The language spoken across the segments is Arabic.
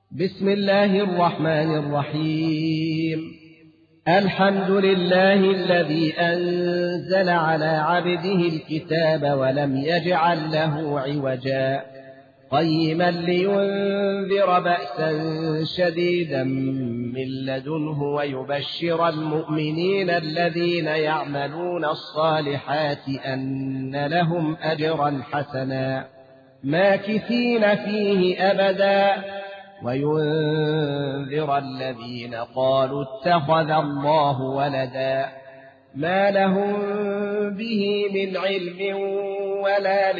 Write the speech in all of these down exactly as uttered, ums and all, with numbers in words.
بسم الله الرحمن الرحيم. الحمد لله الذي أنزل على عبده الكتاب ولم يجعل له عوجا قيما لينذر بأسا شديدا من لدنه ويبشر المؤمنين الذين يعملون الصالحات أن لهم أجرا حسنا ماكثين فيه أبدا وينذر الذين قالوا اتخذ الله ولدا ما لهم به من علم ولا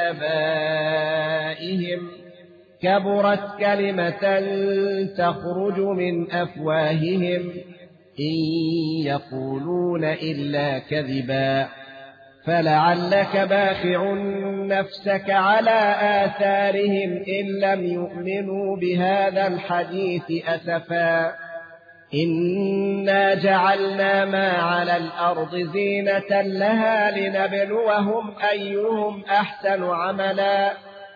لآبائهم كبرت كلمة تخرج من أفواههم إن يقولون إلا كذبا فلعلك باخع نفسك على آثارهم إن لم يؤمنوا بهذا الحديث أسفا إنا جعلنا ما على الأرض زينة لها لنبلوهم أيهم أحسن عملا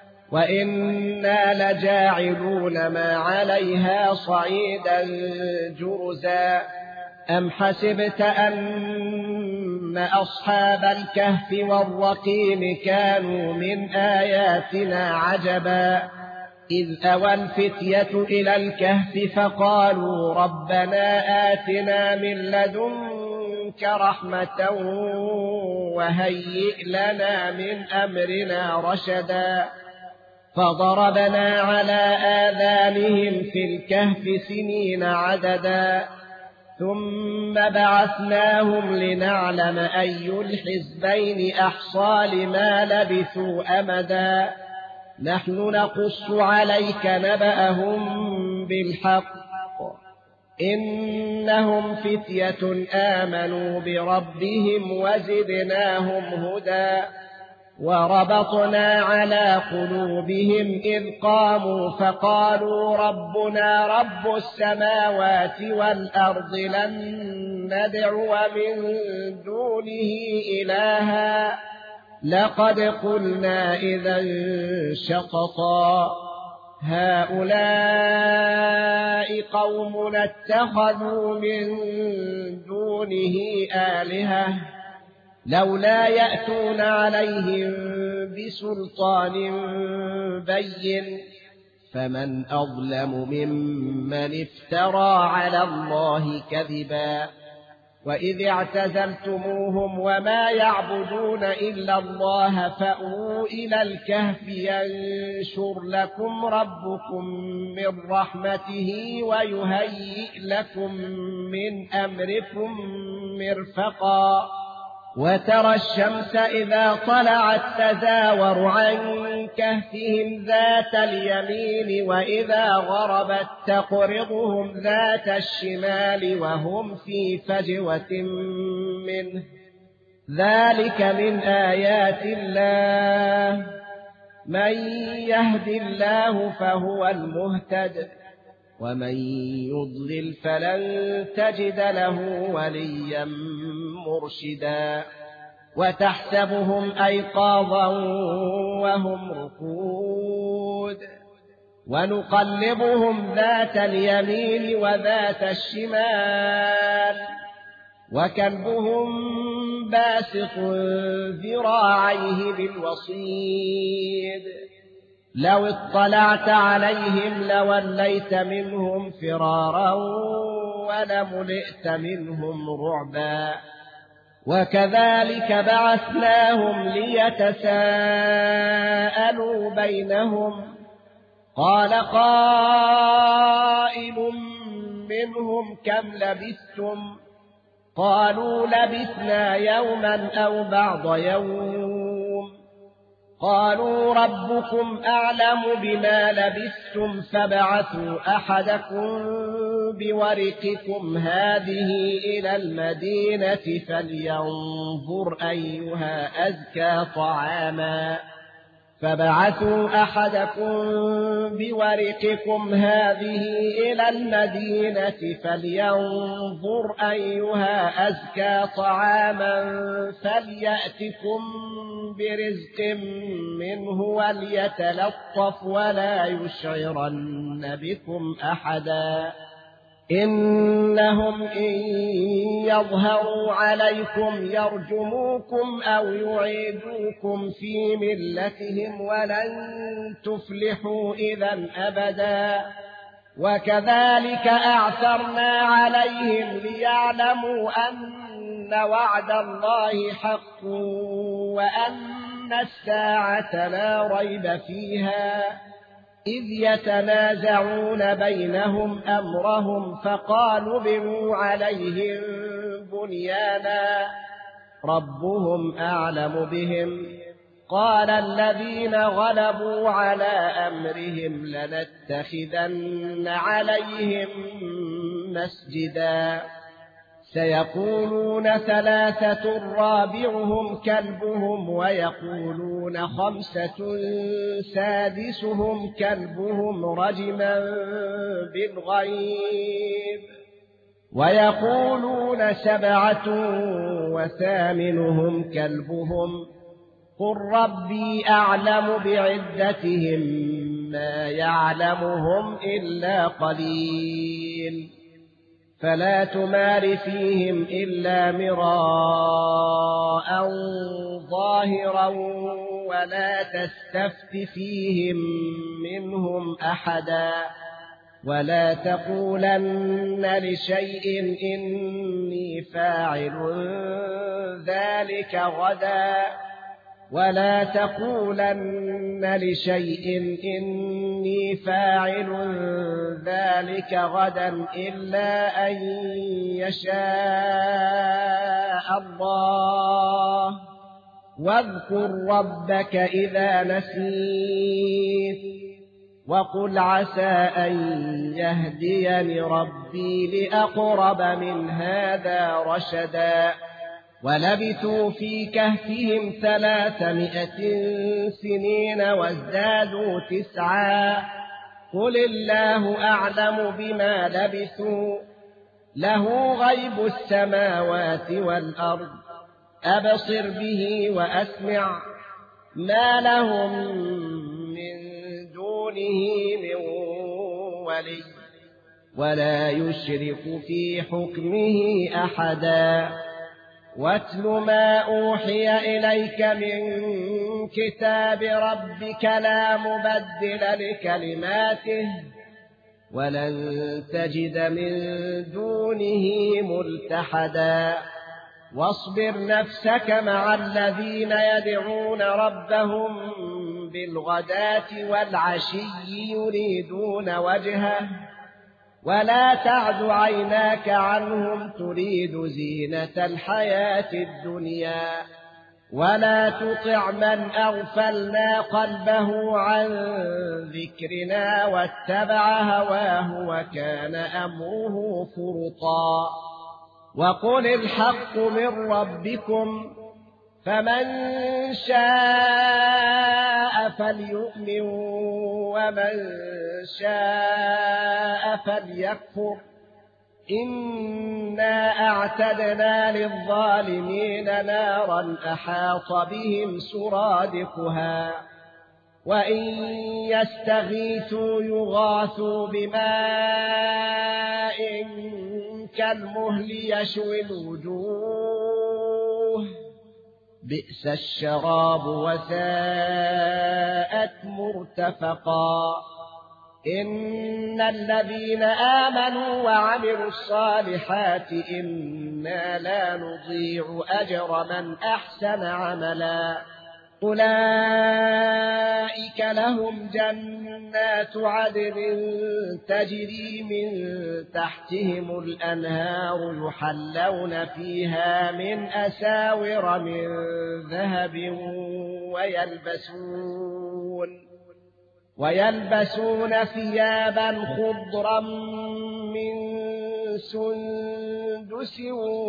وإنا لجاعلون ما عليها صعيدا جرزا أم حسبت أن أصحاب الكهف والرقيم كانوا من آياتنا عجبا إذ أوى الفتية إلى الكهف فقالوا ربنا آتنا من لدنك رحمة وهيئ لنا من أمرنا رشدا فضربنا على آذانهم في الكهف سنين عددا ثم بعثناهم لنعلم أي الحزبين أحصى لما لبثوا أمدا نحن نقص عليك نبأهم بالحق إنهم فتية آمنوا بربهم وزدناهم هدى وربطنا على قلوبهم إذ قاموا فقالوا ربنا رب السماوات والأرض لن ندعو من دونه إلها لقد قلنا إذا شططا هؤلاء قوم اتخذوا من دونه آلهة لولا يأتون عليهم بسلطان بين فمن أظلم ممن افترى على الله كذبا وإذ اعتزلتموهم وما يعبدون إلا الله فأووا إلى الكهف ينشر لكم ربكم من رحمته ويهيئ لكم من أمركم مرفقا وترى الشمس إذا طلعت تزاور عن كهفهم ذات اليمين وإذا غربت تقرضهم ذات الشمال وهم في فجوة منه ذلك من آيات الله من يهد الله فهو المهتد ومن يضلل فلن تجد له وليا مرشدا وتحسبهم أيقاظا وهم رقود ونقلبهم ذات اليمين وذات الشمال وكلبهم باسط ذراعيه بالوصيد لو اطلعت عليهم لوليت منهم فرارا ولملئت منهم رعبا وكذلك بعثناهم ليتساءلوا بينهم قال قائل منهم كم لبثتم قالوا لبثنا يوما أو بعض يوم قالوا ربكم أعلم بما لبثتم فابعثوا أحدكم بورقكم هذه إلى المدينة فلينظر أيها أزكى طعاما فابعثوا أحدكم بورقكم هذه إلى المدينة فلينظر أيها أزكى طعاما فليأتكم برزق منه وليتلطف ولا يشعرن بكم أحدا إنهم إن يظهروا عليكم يرجموكم أو يعيدوكم في ملتهم ولن تفلحوا إذا أبدا وكذلك أعثرنا عليهم ليعلموا أن وعد الله حق وأن الساعة لا ريب فيها إذ يتنازعون بينهم أمرهم فقالوا ابنوا عليهم بنيانا ربهم أعلم بهم قال الذين غلبوا على أمرهم لنتخذن عليهم مسجدا سيقولون ثلاثة رابعهم كلبهم ويقولون خمسة سادسهم كلبهم رجما بالغيب ويقولون سبعة وثامنهم كلبهم قل ربي أعلم بعدتهم ما يعلمهم إلا قليل فلا تمار فيهم إلا مراء ظاهرا ولا تستفت فيهم منهم أحدا ولا تقولن لشيء إني فاعل ذلك غدا ولا تقولن لشيء إني فاعل ذلك غدا إلا أن يشاء الله واذكر ربك إذا نسيت وقل عسى أن يهديني ربي لأقرب من هذا رشدا ولبثوا في كهفهم ثلاثمائة سنين وازدادوا تسعا قل الله أعلم بما لبثوا له غيب السماوات والأرض أبصر به وأسمع ما لهم من دونه من ولي ولا يشرك في حكمه أحدا واتل ما أوحي إليك من كتاب ربك لا مبدل لكلماته ولن تجد من دونه ملتحدا واصبر نفسك مع الذين يدعون ربهم بالغداة والعشي يريدون وجهه ولا تعد عيناك عنهم تريد زينة الحياة الدنيا ولا تطع من أغفلنا قلبه عن ذكرنا واتبع هواه وكان أمره فرطا وقل الحق من ربكم فمن شاء فليؤمن ومن شاء فليكفر إنا أعتدنا للظالمين نارا أحاط بهم سرادقها وإن يستغيثوا يغاثوا بماء كالمهل يشوي الوجوه بئس الشراب وساءت مرتفقا إن الذين آمنوا وعملوا الصالحات إنا لا نضيع أجر من أحسن عملا أولئك لهم جنات عدن تجري من تحتهم الأنهار يحلون فيها من أساور من ذهب ويلبسون ويلبسون ثيابا خضرا من سندس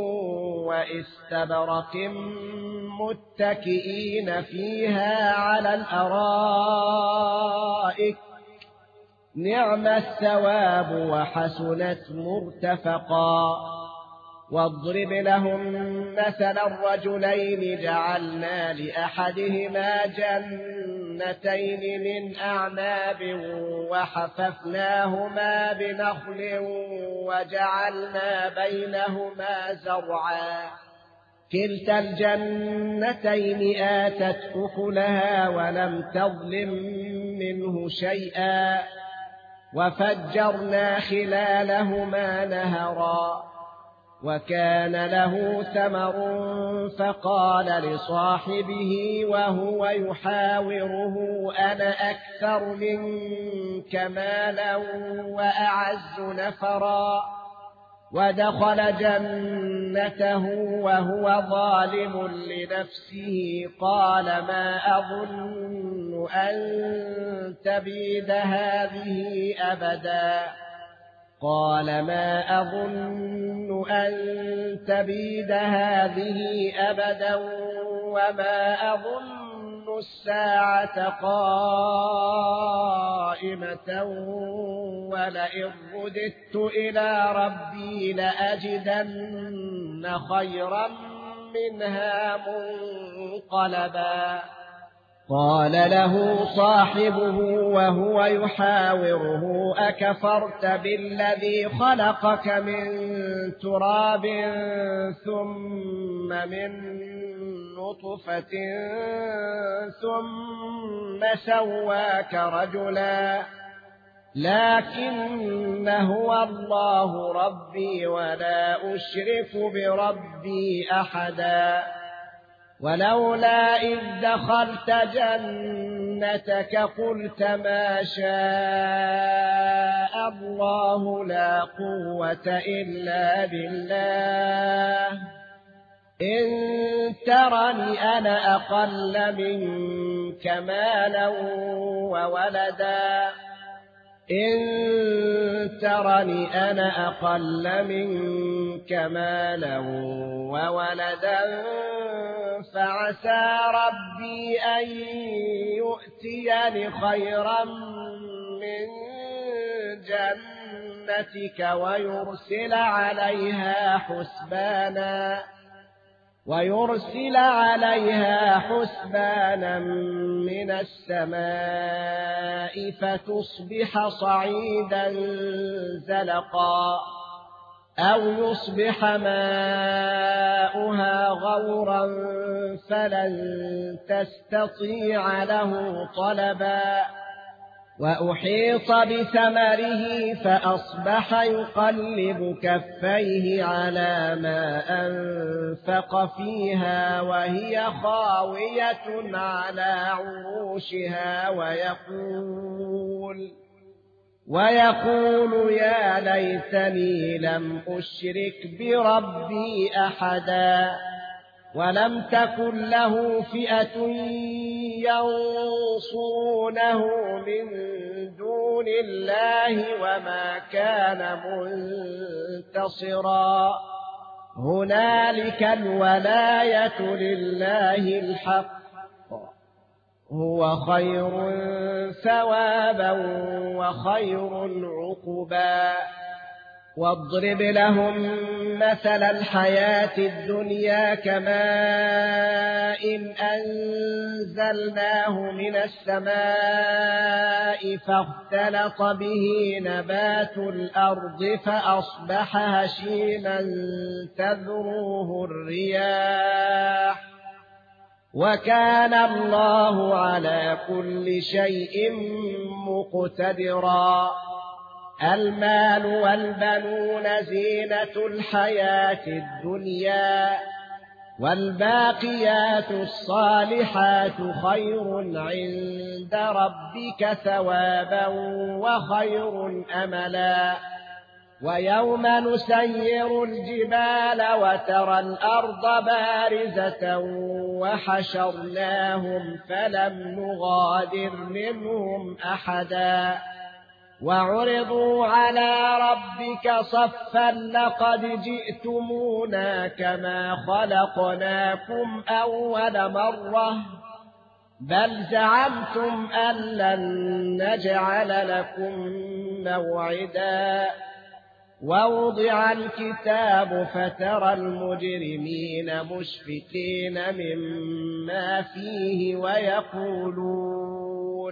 واستبرق متكئين فيها على الأرائك نعم الثواب وحسنت مرتفقا. واضرب لهم مثل الرجلين جعلنا لأحدهما جنتين من أعناب وحففناهما بنخل وجعلنا بينهما زرعا كلتا الجنتين آتت أكلها ولم تظلم منه شيئا وفجرنا خلالهما نهرا. وكان له ثمر فقال لصاحبه وهو يحاوره أنا أكثر منك مالا وأعز نفرا. ودخل جنته وهو ظالم لنفسه قال ما أظن أن تبيد هذه أبدا قال ما أظن أن تبيد هذه أبدا وما أظن الساعة قائمة ولئن رددت إلى ربي لأجدن خيرا منها منقلبا. قال له صاحبه وهو يحاوره أكفرت بالذي خلقك من تراب ثم من نطفة ثم سواك رجلا لكن هو الله ربي ولا أشرك بربي أحدا. ولولا إذ دخلت جنتك قلت ما شاء الله لا قوة إلا بالله إن ترني أنا أقل منك مالا وولدا إن ترني أنا أقل منك مالا وولدا فعسى ربي أن يؤتيني خيرا من جنتك ويرسل عليها حسبانا ويرسل عليها حسبانا من السماء فتصبح صعيدا زلقا أو يصبح ماؤها غورا فلن تستطيع له طلبا. وأحيط بثمره فأصبح يقلب كفيه على ما أنفق فيها وهي خاوية على عروشها ويقول ويقول يا ليتني لم أشرك بربي أحدا. ولم تكن له فئة ينصرونه من دون الله وما كان منتصرا. هنالك الولاية لله الحق هو خير ثوابا وخير عقبا. واضرب لهم مثل الحياة الدنيا كماء إن أنزلناه من السماء فاختلط به نبات الأرض فأصبح هشيما تذروه الرياح وكان الله على كل شيء مقتدرا. المال والبنون زينة الحياة الدنيا والباقيات الصالحات خير عند ربك ثوابا وخير أملا. ويوم نسير الجبال وترى الأرض بارزة وحشرناهم فلم نغادر منهم أحدا وعرضوا على ربك صفا لقد جئتمونا كما خلقناكم أول مرة بل زعمتم أن لن نجعل لكم موعدا ووضع الكتاب فترى المجرمين مشفقين مما فيه ويقولون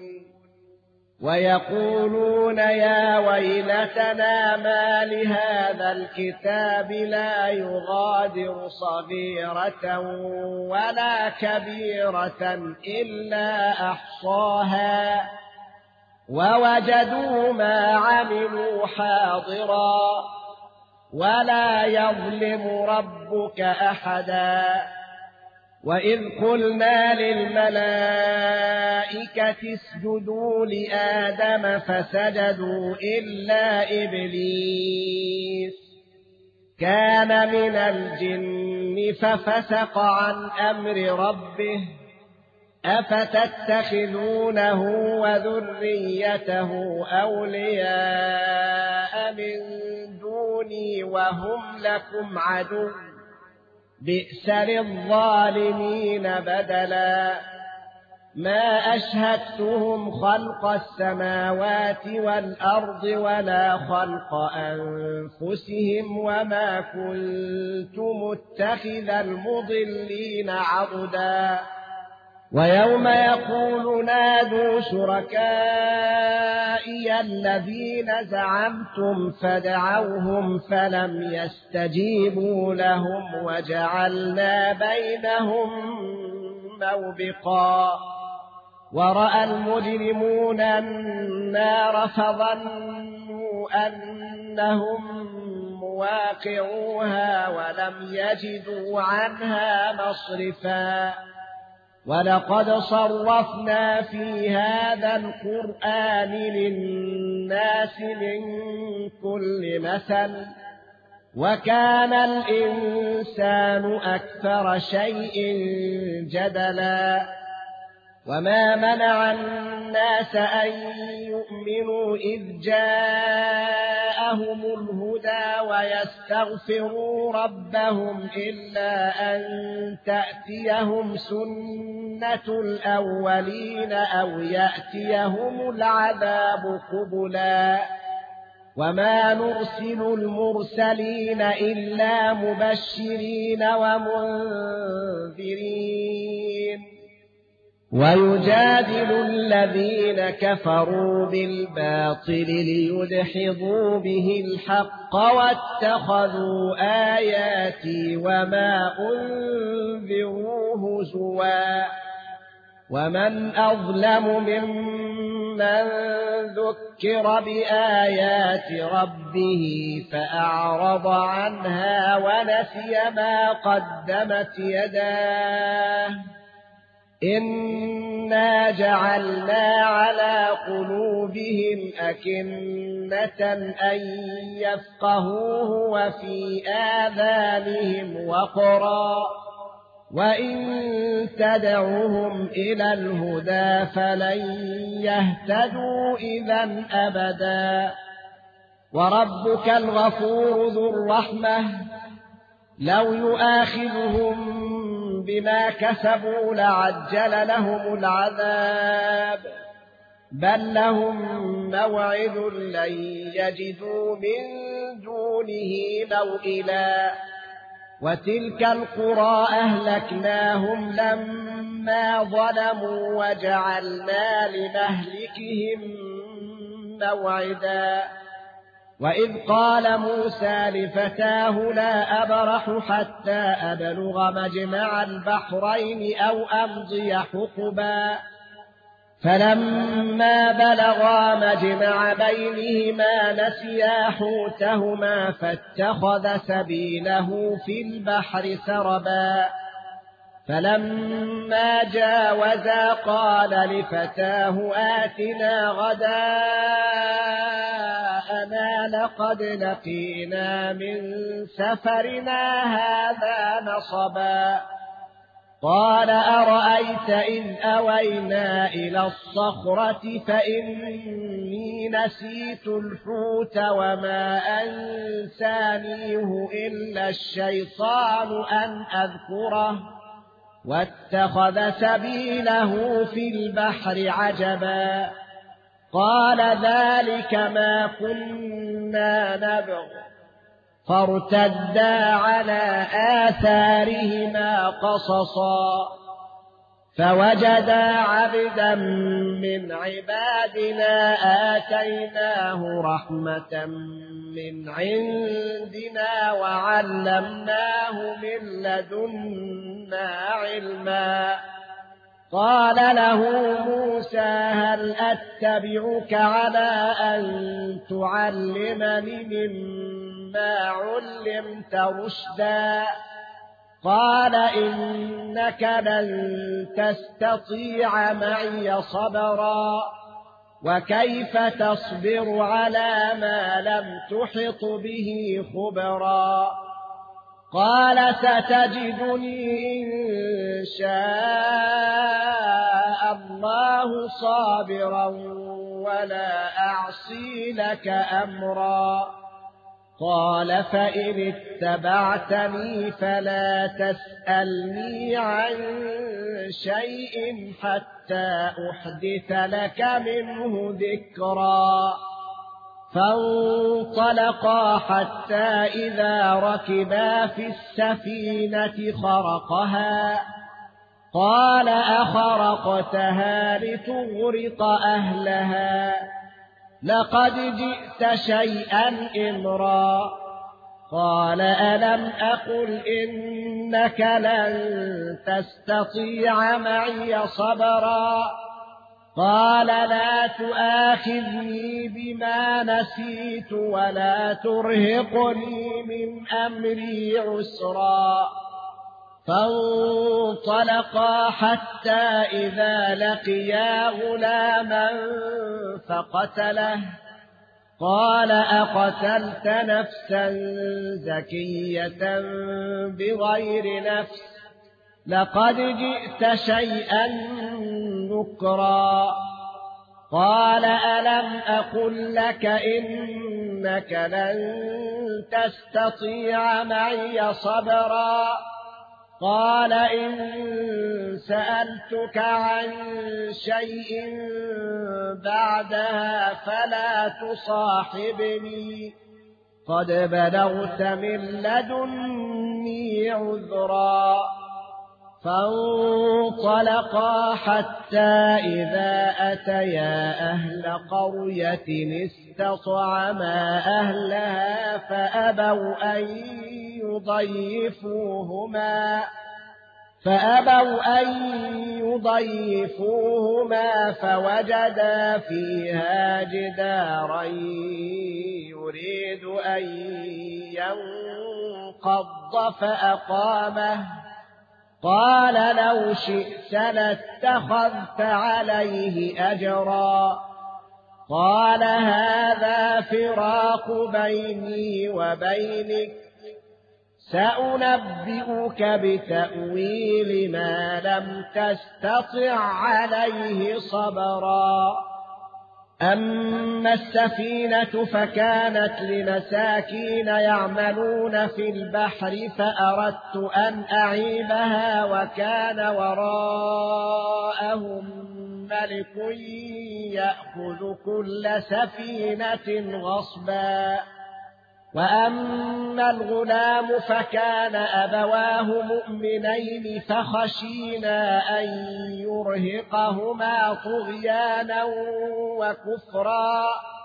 ويقولون يا ويلتنا ما لهذا الكتاب لا يغادر صغيرة ولا كبيرة إلا أحصاها ووجدوا ما عملوا حاضرا ولا يظلم ربك أحدا وإذ قلنا للملائكة اسجدوا لآدم فسجدوا إلا إبليس كان من الجن ففسق عن أمر ربه أفتتخذونه وذريته أولياء من دوني وهم لكم عدو بئس للظالمين بدلا ما أشهدتهم خلق السماوات والأرض ولا خلق أنفسهم وما كنت متخذ المضلين عضدا ويوم يقول نادوا شركائي الذين زعمتم فدعوهم فلم يستجيبوا لهم وجعلنا بينهم موبقا ورأى المجرمون النار فظنوا أنهم مواقعوها ولم يجدوا عنها مصرفا ولقد صرفنا في هذا القرآن للناس من كل مثل وكان الإنسان أكثر شيء جدلا وما منع الناس أن يؤمنوا إذ جاءهم الهدى ويستغفروا ربهم إلا أن تأتيهم سنة الأولين أو يأتيهم العذاب قبلا وما نرسل المرسلين إلا مبشرين ومنذرين ويجادل الذين كفروا بالباطل ليدحضوا به الحق واتخذوا آياتي وما أنذروا هزوا ومن أظلم ممن ذكر بآيات ربه فأعرض عنها ونسي ما قدمت يداه إنا جعلنا على قلوبهم أكنة أن يفقهوه وفي آذانهم وقرا وإن تدعوهم إلى الهدى فلن يهتدوا إذا أبدا وربك الغفور ذو الرحمة لو يؤاخذهم بما كسبوا لعجل لهم العذاب بل لهم موعد لن يجدوا من دونه موئلا وتلك القرى أهلكناهم لما ظلموا وجعلنا لمهلكهم موعدا وإذ قال موسى لفتاه لا أبرح حتى أبلغ مجمع البحرين أو أمضي حقبا فلما بلغا مجمع بينهما نسيا حوتهما فاتخذ سبيله في البحر سربا فلما جاوزا قال لفتاه آتنا غداءنا لقد لقينا من سفرنا هذا نصبا قال أرأيت إذ أوينا إلى الصخرة فإني نسيت الحوت وما أنسانيه إلا الشيطان أن أذكره واتخذ سبيله في البحر عجبا قال ذلك ما كنا نبغ فارتدا على آثارهما قصصا فوجدا عبدا من عبادنا آتيناه رحمة من عندنا وعلمناه من لدنا علما قال له موسى هل أتبعك على أن تعلمني مما علمت رشدا قال إنك لن تستطيع معي صبرا وكيف تصبر على ما لم تحط به خبرا قال ستجدني إن شاء الله صابرا ولا أعصي لك أمرا قال فإن اتبعتني فلا تسألني عن شيء حتى أحدث لك منه ذكرا فانطلقا حتى إذا ركبا في السفينة خرقها قال أخرقتها لتغرق أهلها لقد جئت شيئا إمرا قال ألم أقل إنك لن تستطيع معي صبرا قال لا تؤاخذني بما نسيت ولا ترهقني من أمري عسرا فانطلقا حتى إذا لقيا غلاما فقتله قال أقتلت نفسا زكية بغير نفس لقد جئت شيئا نكرا قال ألم أقل لك إنك لن تستطيع معي صبرا قال إن سألتك عن شيء بعدها فلا تصاحبني قد بلغت من لدني عذرا فانطلقا حتى إذا أتيا أهل قرية استطعما أهلها فأبوا أن يضيفوهما فأبوا أن يضيفوهما فوجدا فيها جدارا يريد أن ينقض فأقامه قال لو شئت لاتخذت عليه أجرا قال هذا فراق بيني وبينك سأنبئك بتأويل ما لم تستطع عليه صبرا أما السفينة فكانت لمساكين يعملون في البحر فأردت أن أعيبها وكان وراءهم ملك يأخذ كل سفينة غصبا وأما الغلام فكان أبواه مؤمنين فخشينا أن يرهقهما طغيانا وكفرا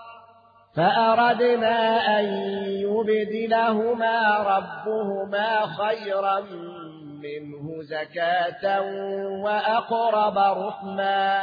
فأردنا أن يبدلهما ربهما خيرا منه زكاة وأقرب رحما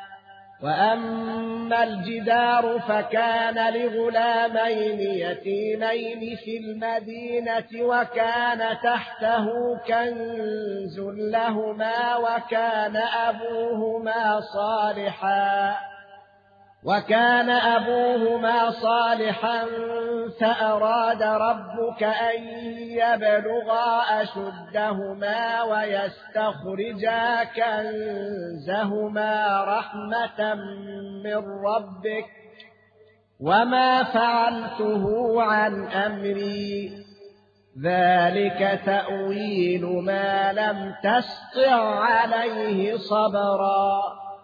وأما الجدار فكان لغلامين يتيمين في المدينة وكان تحته كنز لهما وكان أبوهما صالحا وكان أبوهما صالحا فأراد ربك أن يبلغا أشدهما ويستخرجا كنزهما رحمة من ربك وما فعلته عن أمري ذلك تأويل ما لم تسطع عليه صبرا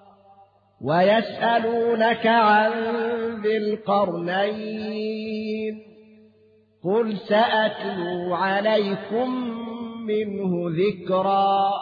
ويسألونك عن ذي القرنين قل سأتلو عليكم منه ذكرا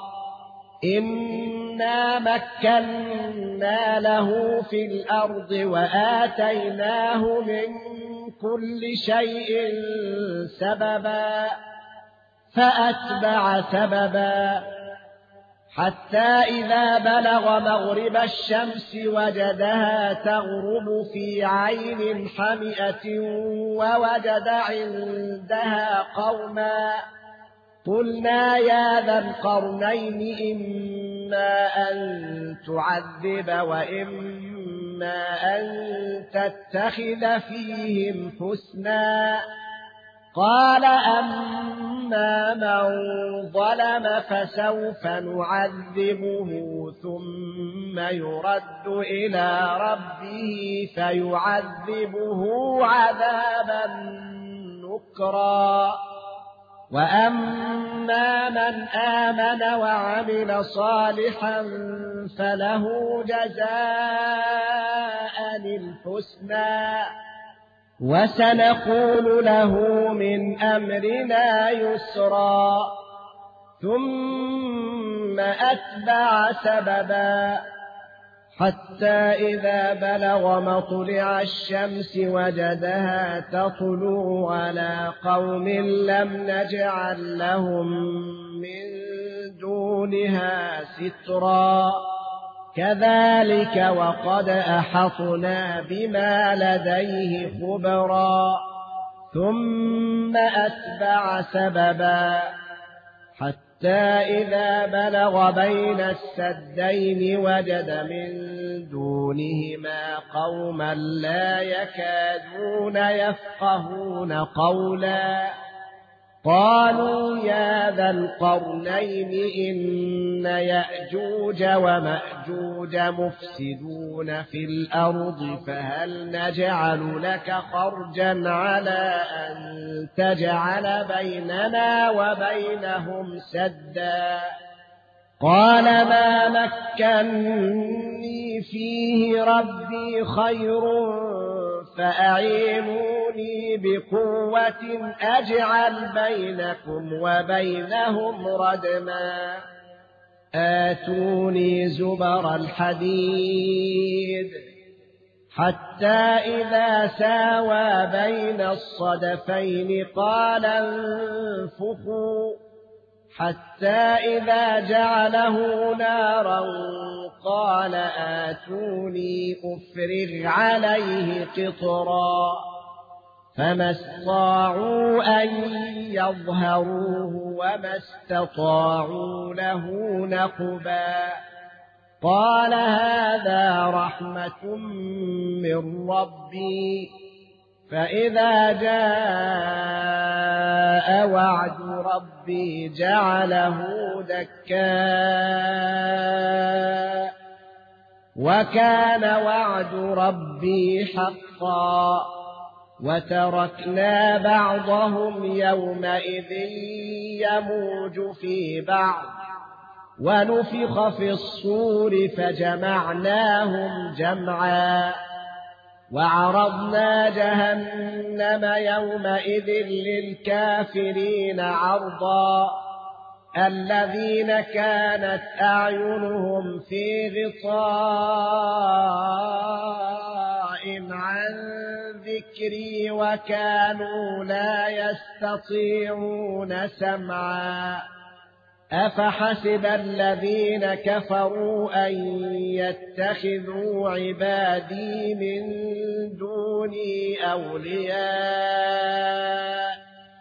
إنا مكنا له في الأرض وآتيناه من كل شيء سببا فأتبع سببا حتى إذا بلغ مغرب الشمس وجدها تغرب في عين حمئة ووجد عندها قوما قلنا يا ذا القرنين إما أن تعذب وإما أن تتخذ فيهم حسنا قال أما من ظلم فسوف نعذبه ثم يرد إلى ربه فيعذبه عذابا نكرا وأما من آمن وعمل صالحا فله جزاء الحسنى وسنقول له من أمرنا يسرا ثم أتبع سببا حتى إذا بلغ مطلع الشمس وجدها تطلع على قوم لم نجعل لهم من دونها سترا كذلك وقد أحطنا بما لديه خبرا ثم أتبع سببا حتى إذا بلغ بين السدين وجد من دونهما قوما لا يكادون يفقهون قولا قالوا يا ذا القرنين إن يأجوج ومأجوج مفسدون في الأرض فهل نجعل لك خرجا على أن تجعل بيننا وبينهم سدا قال ما مكنني فيه ربي خير فأعينوني بقوة أجعل بينكم وبينهم ردما آتوني زبر الحديد حتى إذا ساوى بين الصدفين قال انفخوا حتى إذا جعله نارا قال آتوني أفرغ عليه قطرا فما استطاعوا أن يظهروه وما استطاعوا له نقبا قال هذا رحمة من ربي فإذا جاء وعد ربي جعله دكا وكان وعد ربي حقا وتركنا بعضهم يومئذ يموج في بعض ونفخ في الصور فجمعناهم جمعا وعرضنا جهنم يومئذ للكافرين عرضا الذين كانت أعينهم في غطاء عن ذكري وكانوا لا يستطيعون سمعا أفحسب الذين كفروا أن يتخذوا عبادي من دوني أولياء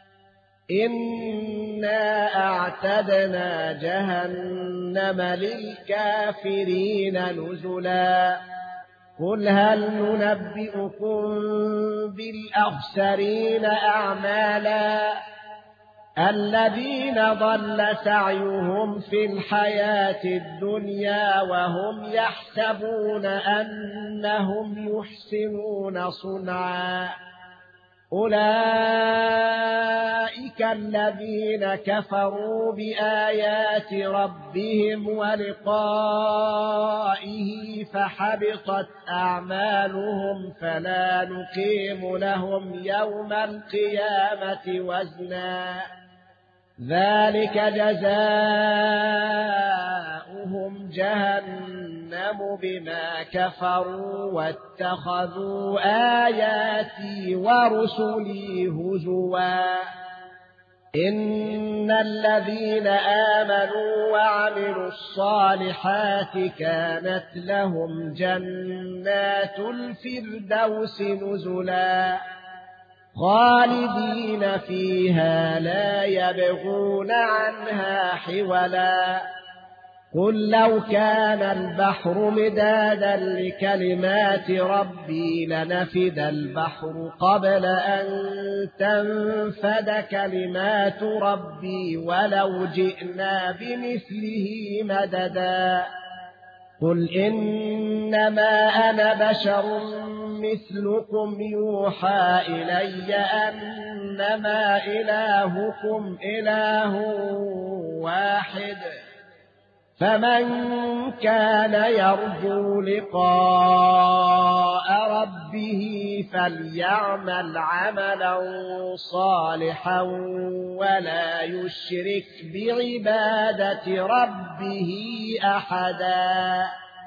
إنا أعتدنا جهنم للكافرين نزلا قل هل ننبئكم بالأخسرين أعمالا الذين ضل سعيهم في الحياة الدنيا وهم يحسبون أنهم يحسنون صنعا أولئك الذين كفروا بآيات ربهم ولقائه فحبطت أعمالهم فلا نقيم لهم يوم القيامة وزنا ذلك جزاؤهم جهنم بما كفروا واتخذوا آياتي ورسلي هزوا إن الذين آمنوا وعملوا الصالحات كانت لهم جنات الفردوس نزلا خالدين فيها لا يبغون عنها حولا قل لو كان البحر مدادا لكلمات ربي لنفد البحر قبل أن تنفد كلمات ربي ولو جئنا بمثله مددا قل إنما أنا بشر مثلكم يوحى إلي أنما إلهكم إله واحد فمن كان يرجو لقاء ربه فليعمل عملا صالحا ولا يشرك بعبادة ربه أحدا.